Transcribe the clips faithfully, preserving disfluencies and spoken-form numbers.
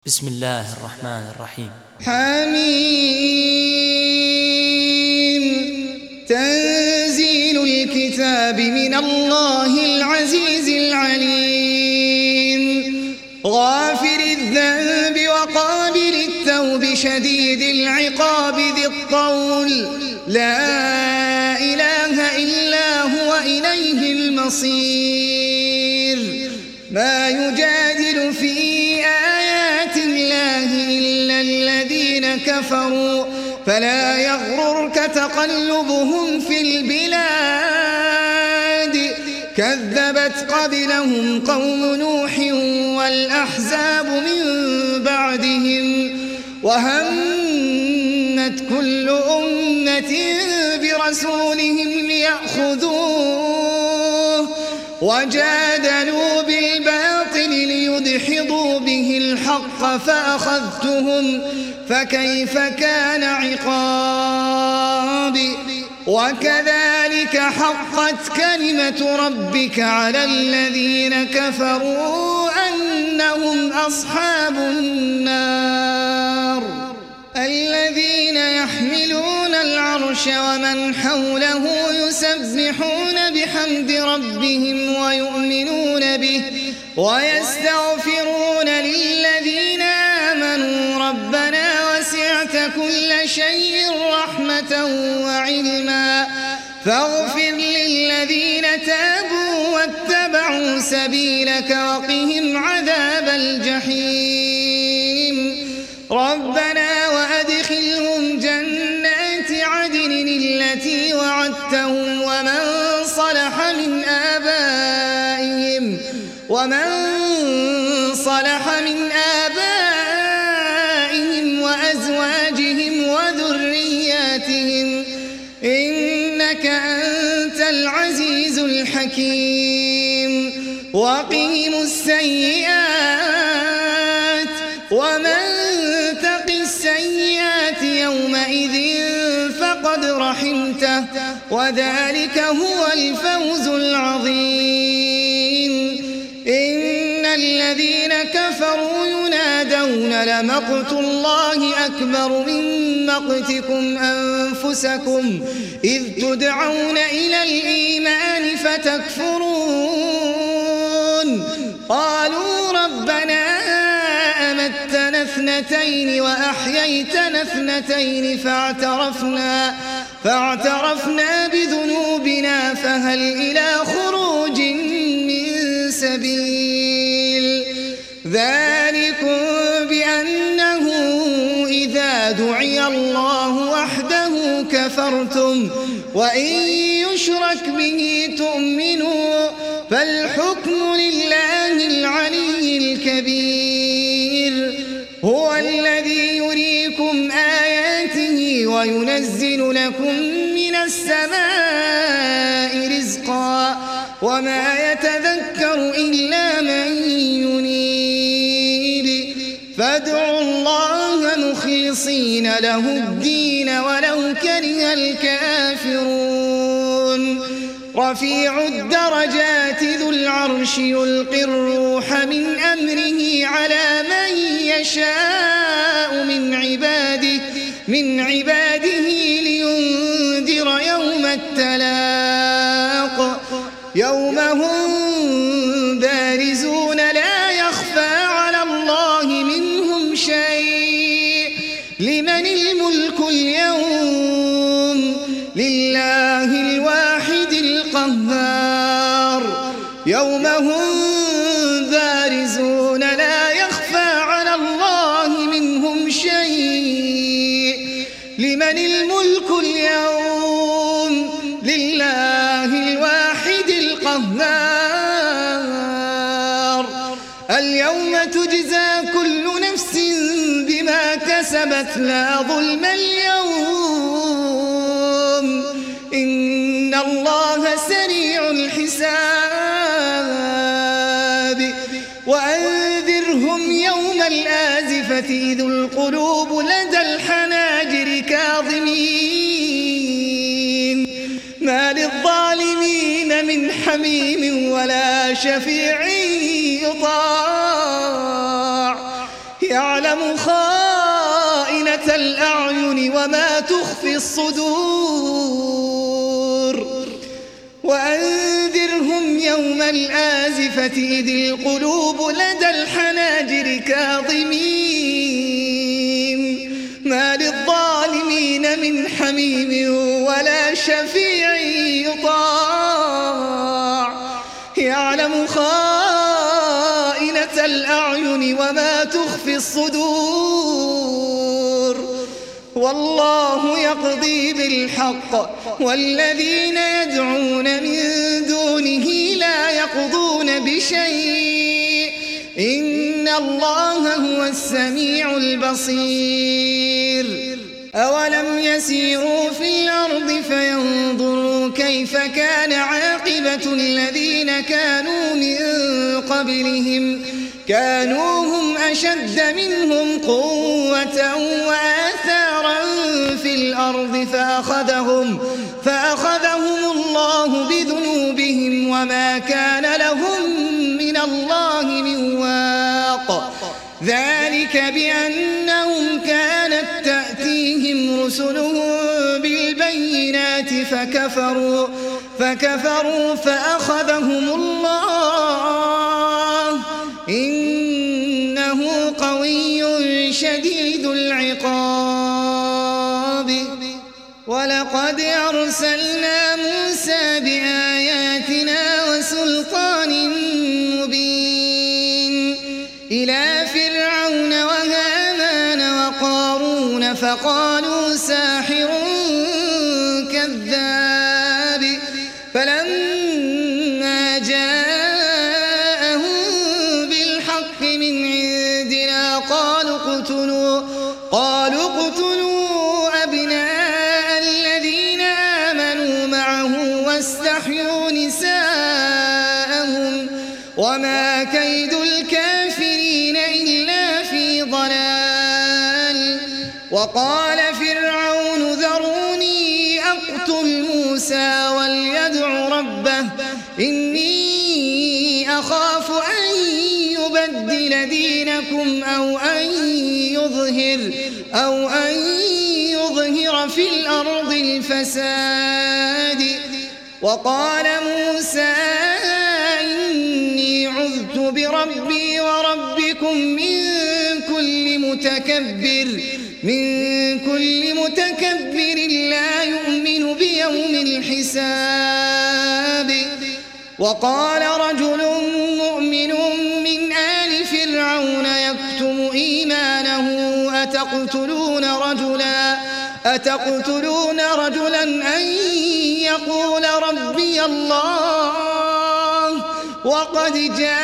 بسم الله الرحمن الرحيم. حميم تنزيل الكتاب من الله العزيز العليم غافر الذنب وقابل التوب شديد العقاب ذي الطول لا إله إلا هو إليه المصير. ما يجادل في آيات الله إلا الذين كفروا فلا يغررك تقلبهم في البلاد. كذبت قبلهم قوم نوح والأحزاب من بعدهم وهمت كل أمة برسولهم ليأخذوه وجادلوا بالباطل ليدحضوا به الحق فأخذتهم فكيف كان عقابي. وكذلك حقت كلمة ربك على الذين كفروا أنهم أصحاب النار. الذين يحملون العرش ومن حوله يسبحون بحمد ربهم ويؤمنون به ويستغفرون للذين آمنوا ربنا وسعت كل شيء رحمة وعلما فاغفر للذين تابوا واتبعوا سبيلك وقهم عذاب الجحيم. ربنا وأدخلهم جنات عدن التي وعدتهم ومن صلح من آبائهم ومن صلح من آبائهم وأزواجهم وذرياتهم إنك أنت العزيز الحكيم. وقهم السيئات ومن تق السيئات يومئذ فقد رحمته وذلك هو الفوز العظيم. إن الذين كفروا ينادون لمقت الله أكبر من مقتكم أنفسكم إذ تدعون إلى الإيمان فتكفرون. قالوا ربنا أمتنا اثنتين وأحييتنا اثنتين فاعترفنا, فاعترفنا بذنوبنا فهل إلى خروج من سبيل. ذلكم بأنه إذا دعي الله وحده كفرتم وإن يشرك به تؤمنوا فالحكم لله العلي الكبير. هو الذي يريكم آياته وينزل لكم من السماء رزقا وما يتذكر إلا من ينيب. فادعوا الله مخلصين له الدين ولو كره الكافرون. رفيع الدرجات ذو العرش يلقي الروح من أمره على من يشاء من عباده من عباده لينذر يوم التلاق يوم هم بارزون لا يخفى على الله منهم شيء. لمن الملك اليوم لله الواحد القهار. يوم هم بارزون لا يخفى على الله منهم شيء. لمن الملك اليوم لله الواحد القهار. اليوم تجزى كل نفس بما كسبت لا ظلم اليوم إن الله سريع الحساب. وأنذرهم يوم الآزفة إذ القلوب لدى الحناجر كاظمين ما للظالمين من حميم ولا شفيع يطاع يعلم خائنة الأعين وما تخفي الصدور وأنذرهم يوم الآزفة إذ القلوب لدى الحناجر كاظمين ما للظالمين من حميم ولا شفيع يطاع يعلم خائنة الأعين وما تخفي الصدور والله يقضي بالحق والذين يدعون من دونه لا يقضون بشيء إن الله هو السميع البصير أولم يسيروا في الأرض فينظروا كيف كان عاقبة الذين كانوا من قبلهم كانوا هم أشد منهم قوة وآثارا في الأرض فأخذهم, فأخذهم الله بذنوبهم وما كان لهم من الله من واق ذلك بأنهم كانت تأتيهم رسلهم بالبينات فكفروا, فكفروا فأخذهم الله إنه قوي شديد العقاب ولقد أرسلنا موسى بآياتنا وسلطان مبين إلى فرعون وهامان وقارون فقالوا ساحر كذاب فلما جاءهم بالحق من عندنا قالوا اقتلوا قالوا اقتلوا أبناء الذين آمنوا معه واستحيوا نساءهم وما كيد الكافرين إلا في ضلال وقال فرعون ذروني أقتل موسى وليدع ربه إني أخاف أن يبدل دينكم أو أن يظهر أو أن يظهر في الأرض الفساد وقال موسى إني عذت بربي وربكم من كل متكبر من كل متكبر لا يؤمن بيوم الحساب وقال رجل مؤمن من آل فرعون يكتم إيمانه أتقتلون رجلا أتقتلون رجلا أن يقول ربي الله وقد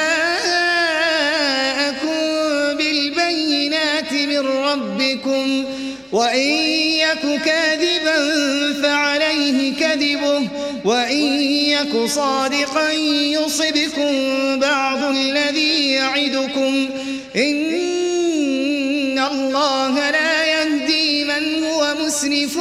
جاءكم بالبينات من ربكم وإن يك كاذبا فعليه كذبه وإن يك صادقا يصبكم بعض الذي يعدكم إن الله لا يهدي من هو مسرف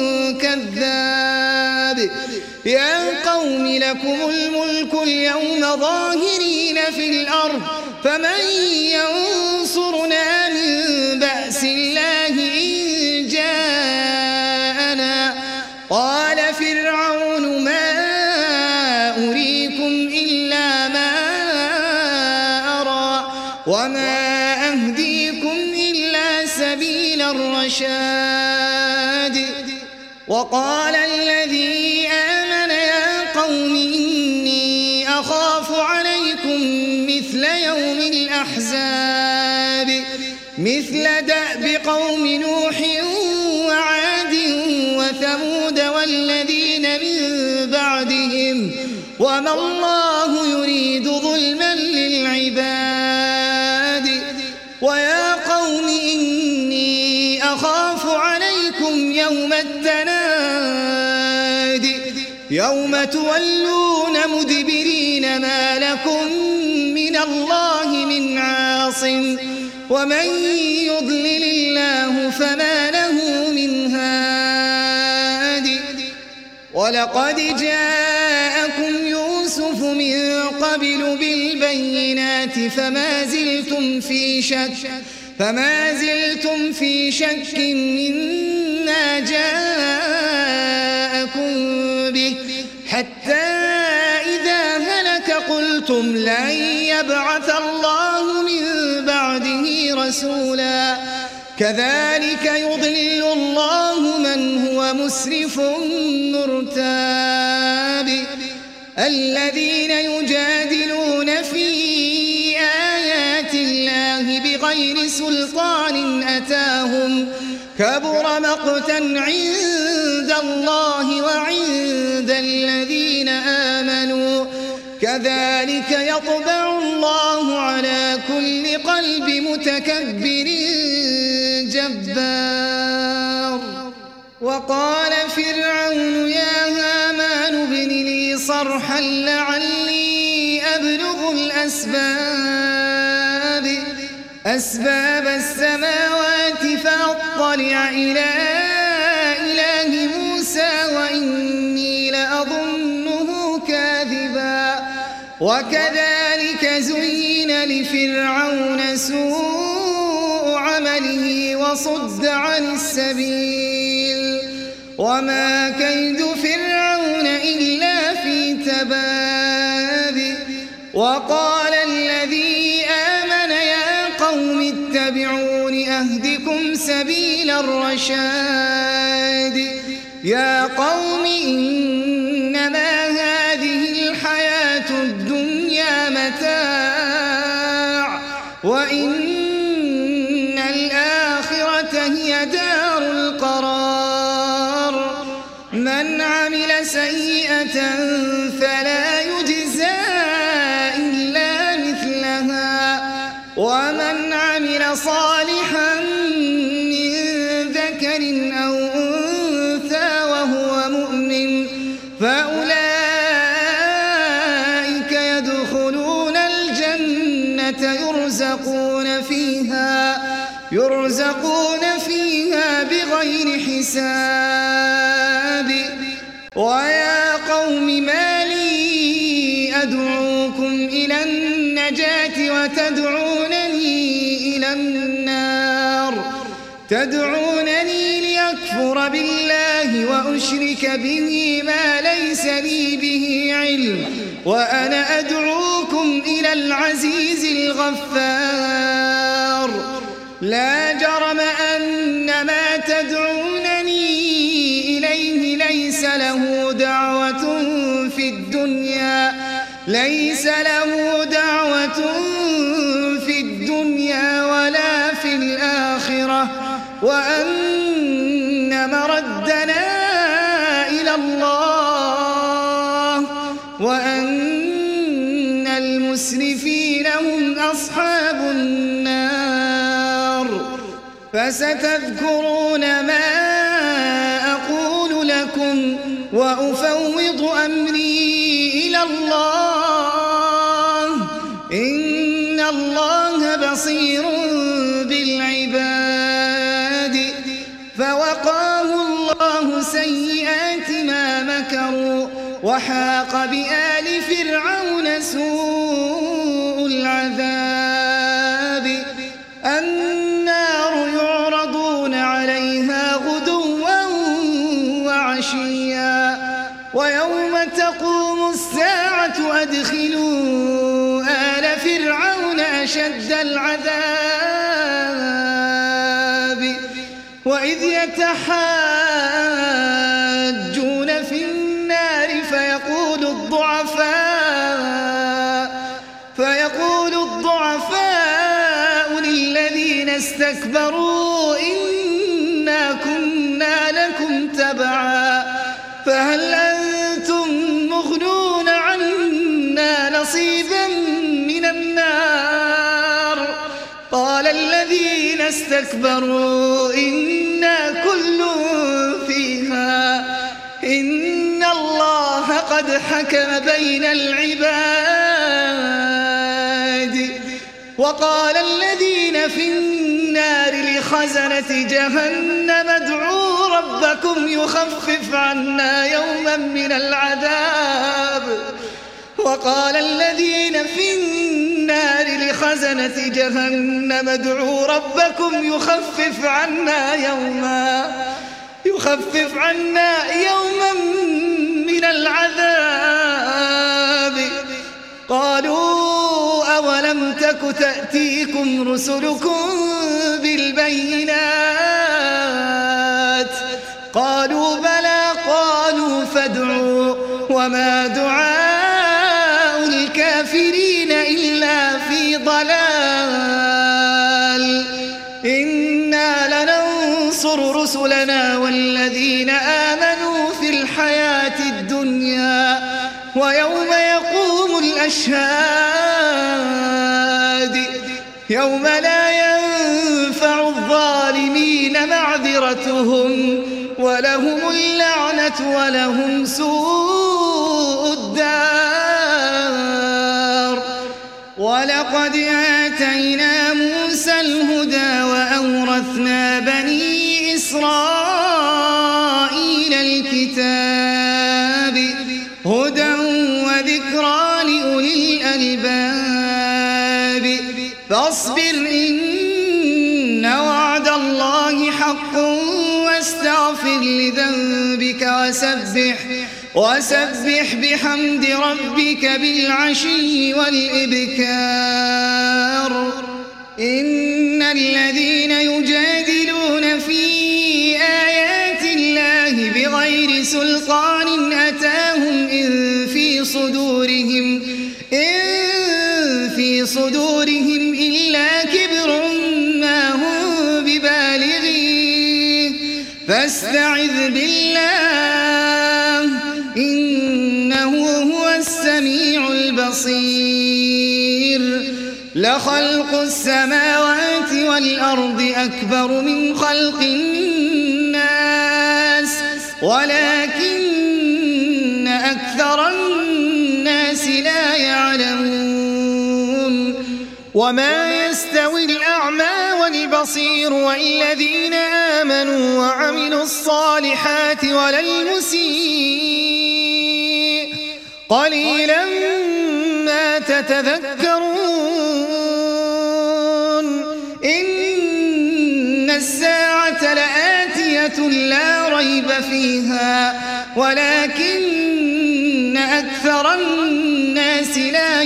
كذاب يا قوم لكم الملك اليوم ظاهرين في الأرض فمن ينصرنا من بأس الله إن جاءنا قال فرعون ما أريكم إلا ما أرى وما أهديكم إلا سبيل الرشاد وقال الذي آمن يا قوم إني أخاف عليكم مثل يوم الأحزاب مثل دأب قوم نوح وعاد وثمود والذين من بعدهم وما الله يريد ظلما للعباد ويا قوم إني أخاف عليكم يوم التناد يوم تولون مدبرين ما لكم من الله من عاصم ومن يضلل الله فما له من هاد ولقد جاءكم يوسف من قبل بالبينات فما زلتم في شك فما زلتم في شك مما جاءكم به حتى إذا هلك قلتم لن يبعث الله من بعده رسولا كذلك يضل الله من هو مسرف مرتاب الذين يجادلون في آيات الله بغير سلطان أتاهم كبر مقتا عند الله وعند الذين آمنوا كذلك يطبع الله على كل قلب متكبر جبار وقال فرعون يا هامان ابن لي صرحا لعلي أبلغ الأسباب أسباب السماوات فأطلع إلى إله موسى وإني لأظنه كاذبا وكذلك زين لفرعون سوء عمله وصد عن السبيل وما كيد فرعون إلا في تباب وقال الذي آمن يا قوم اتبعون أهدكم سبيل الرشاد يا قوم إنما هذه الحياة الدنيا متاع وإن الآخرة هي دار القرار من عمل سيئة فلا يجزى إلا مثلها ومن عمل صالحا من ذكر أو أنثى وهو مؤمن فأولئك يدخلون الجنة يرزقون فيها يرزقون فيها بغير حساب ويا قوم ما لي أدعوكم إلى النجاة وتدعونني إلى النار تدعونني ليكفر بالله وأشرك به ما ليس لي به علم وأنا أدعوكم إلى العزيز الغفار لا جرم أن ما تدعونني إليه ليس له دعوة في الدنيا ليس له دعوة في الدنيا ولا في الآخرة وأن مردنا إلى الله وأن المسرفين هم أصحاب النار فستذكرون ما أقول لكم وأفوض أمري إلى الله إن الله بصير بالعباد فوقاه الله سيئات ما مكروا وحاق بآل فرعون سوء العذاب النار يعرضون عليها غدوا وعشيا ويوم تقوم الساعة أدخلوا آل فرعون أشد العذاب وإذ يتحاجون في النار فيقول الضعفاء فيقول الضعفاء للذين استكبروا إنا كنا لكم تبعا فهل أنتم مغنون عنا نصيبا من النار قال الذين استكبروا إنا كل فيها إن الله قد حكم بين العباد وقال الذين في النار لخزنة جهنم ادعوا ربكم يخفف عنا يوما من العذاب وقال الذين في النار لخزنة جهنم ادعوا ربكم يخفف عنا يوما يخفف عنا يوما من العذاب. قالوا أولم تك تأتيكم رسلكم بالبينات قالوا بلى قالوا فادعوا وما دعاء الكافرين إلا في ضلال. إنا لننصر رسلنا والذين آمنوا في الحياة الدنيا ويوم يقوم الأشهاد يوم لا ينفع الظالمين معذرتهم ولهم اللعنة ولهم سوء الدار. ولقد آتينا موسى الهدى وأورثنا بني إسرائيل الكتاب هدى وذكرى لأولي الألباب. فاصبر إن وعد الله حق واستغفر لذنبك وسبح وسبح بحمد ربك بالعشي والإبكار. إن الذين يجادلون في آيات الله بغير سلطان أتاهم إن في صدورهم إن في صدورهم إلا كبر ما هم ببالغيه فاستعذ بالله إنه هو السميع البصير. لخلق السماوات والأرض أكبر من خلق الناس ولكن أكثر الناس لا يعلمون. وما يستوي الأعمى والبصير والذين آمنوا وعملوا الصالحات ولا المسيء قليلا ما تتذكرون. إن الساعة لآتية لا ريب فيها ولكن أكثر الناس لا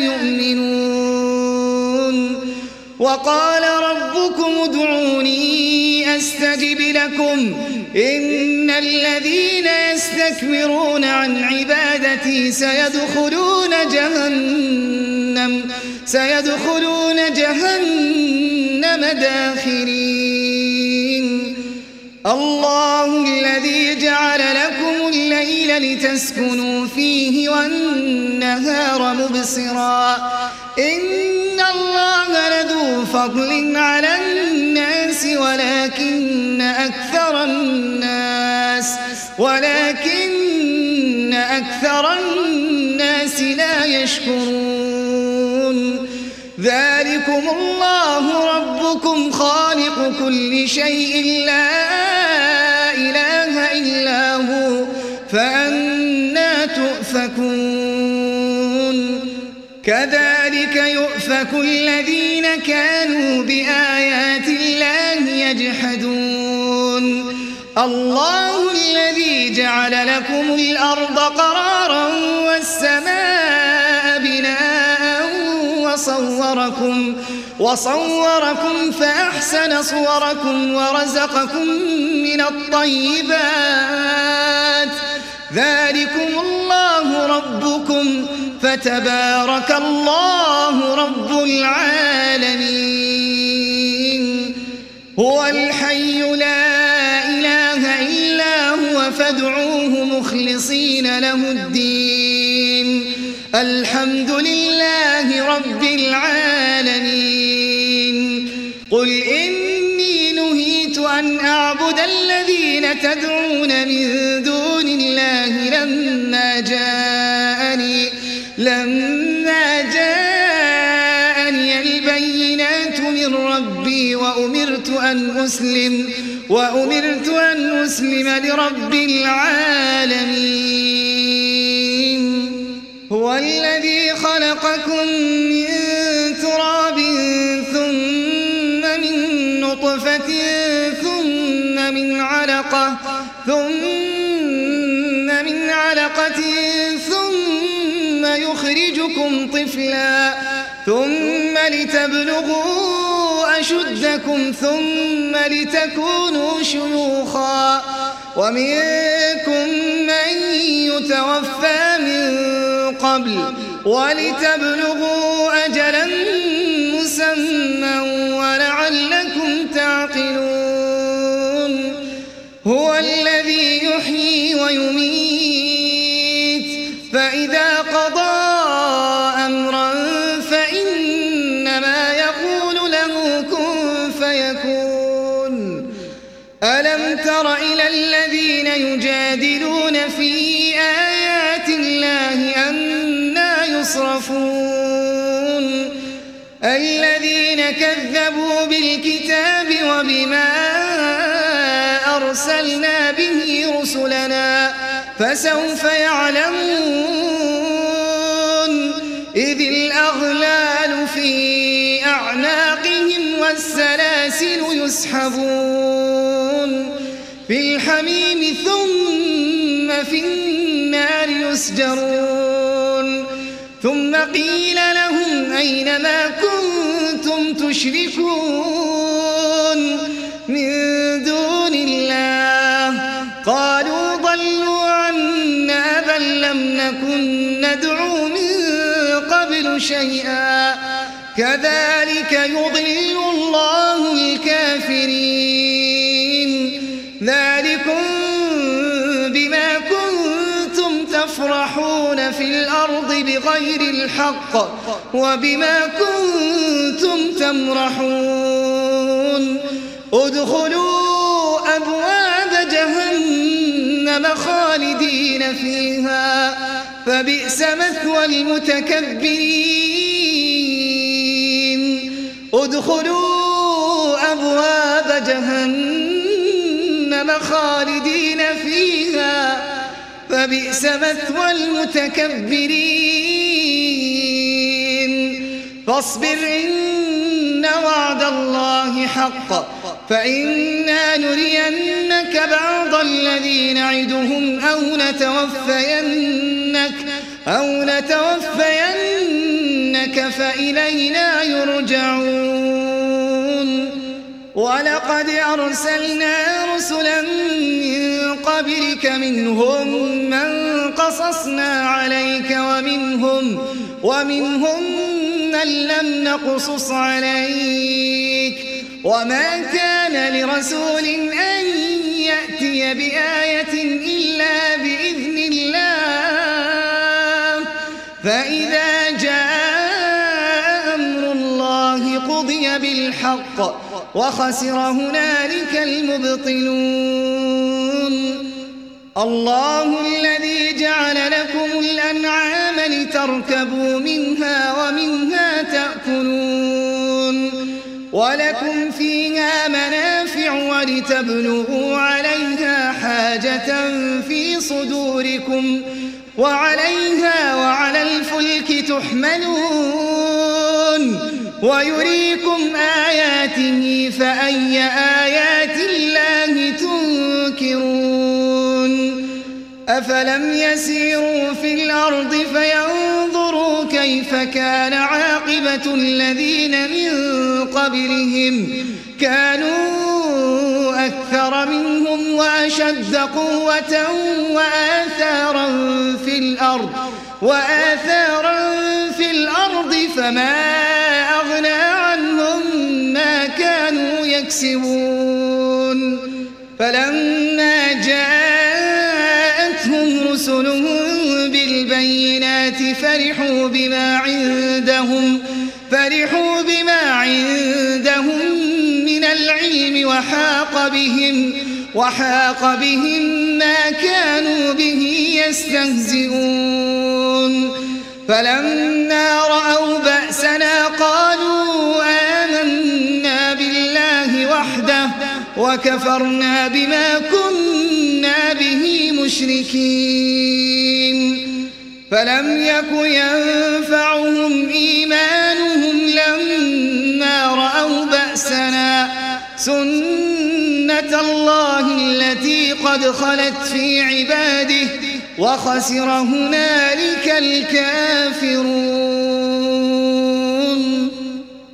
يؤمنون. وقال ربكم ادعوني أستجب لكم إن الذين يستكبرون عن عبادتي سيدخلون جهنم سيدخلون جهنم داخرين. الله الذي جعل لكم الليل لتسكنوا فيه والنهار مبصرا إن الله لذو فضل على الناس ولكن أكثر الناس ولكن أكثر الناس لا يشكرون. ذلكم الله ربكم خالق كل شيء لا إله إلا هو فأنى تؤفكون. كذلك يؤفك الذين كانوا بآيات الله يجحدون. الله الذي جعل لكم الأرض قرارا والسماء بناء وصوركم وصوركم فأحسن صوركم ورزقكم من الطيبات. ذلكم الله ربكم فتبارك الله رب العالمين. هو الحي لا إله إلا هو فادعوه مخلصين له الدين الحمد لله رب العالمين. قل إني نهيت أن أعبد الذين تدعون من دون الله لما جاءني لما جاءني البينات من ربي وأمرت أن أسلم وأمرت أن أسلم لرب العالمين. هو الذي خلقكم من تراب ثم من نطفة ثم من علقة ثم من علقة ثم يخرجكم طفلا ثم لتبلغوا أشدكم ثم لتكونوا شيوخا ومنكم من يتوفى من قبل ولتبلغوا أجلا مسمى ولعلكم تعقلون هو الذي يحيي ويميت فإذا قضى أمرا فإنما يقول له كن فيكون ألم تر إلى الذين يجادلون في آيات الله أنى يصرفون الذين كذبوا بالكتاب وبما أرسلنا به رسلنا فسوف يعلمون إذ الأغلال في أعناقهم والسلاسل يسحبون في الحميم ثم في النار يسجرون ثم قيل لهم أين ما كنتم تشركون من دون الله قالوا ضلوا عنا بل لم نكن ندعو من قبل شيئا كذلك يضل الله الكافرين ذلكم بما كنتم تفرحون في الأرض بغير الحق وبما كنتم تمرحون ادخلوا أبواب جهنم خالدين فيها فبئس مثوى المتكبرين ادخلوا أبواب جهنم خالدين فيها فبئس مثوى المتكبرين فاصبر إن وعد الله حق فإنا نرينك بعض الذي نعدهم أو نتوفينك أو نتوفينك فإلينا يرجعون ولقد أرسلنا رسلا من قبلك منهم من قصصنا عليك ومنهم ومنهم من لم نقصص عليك وما كان لرسول أن يأتي بآية إلا بإذن الله فإذا جاء أمر الله قضي بالحق وخسر هنالك المبطلون الله الذي جعل لكم الأنعام لتركبوا منها ومنها تأكلون ولكم فيها منافع ولتبلغوا عليها حاجة في صدوركم وعليها وعلى الفلك تحملون ويريكم آياته فأي آيات الله تنكرون أفلم يسيروا في الأرض فينظروا كيف كان عاقبة الذين من قبلهم كانوا أكثر منهم وأشد قوة وآثارا في الأرض وآثارا في الأرض فما أغنى عنهم ما كانوا يكسبون فلما جاءتهم رسلهم بالبينات فرحوا بما عندهم فرحوا بما عندهم من العلم وحاق بهم وحاق بهم ما كانوا به يستهزئون فلما رأوا بأسنا قالوا آمنا بالله وحده وكفرنا بما كنا به مشركين فلم يك ينفعهم إيمانهم لما رأوا بأسنا سنة الله التي قد خلت في عباده وخسر هنالك الكافرون.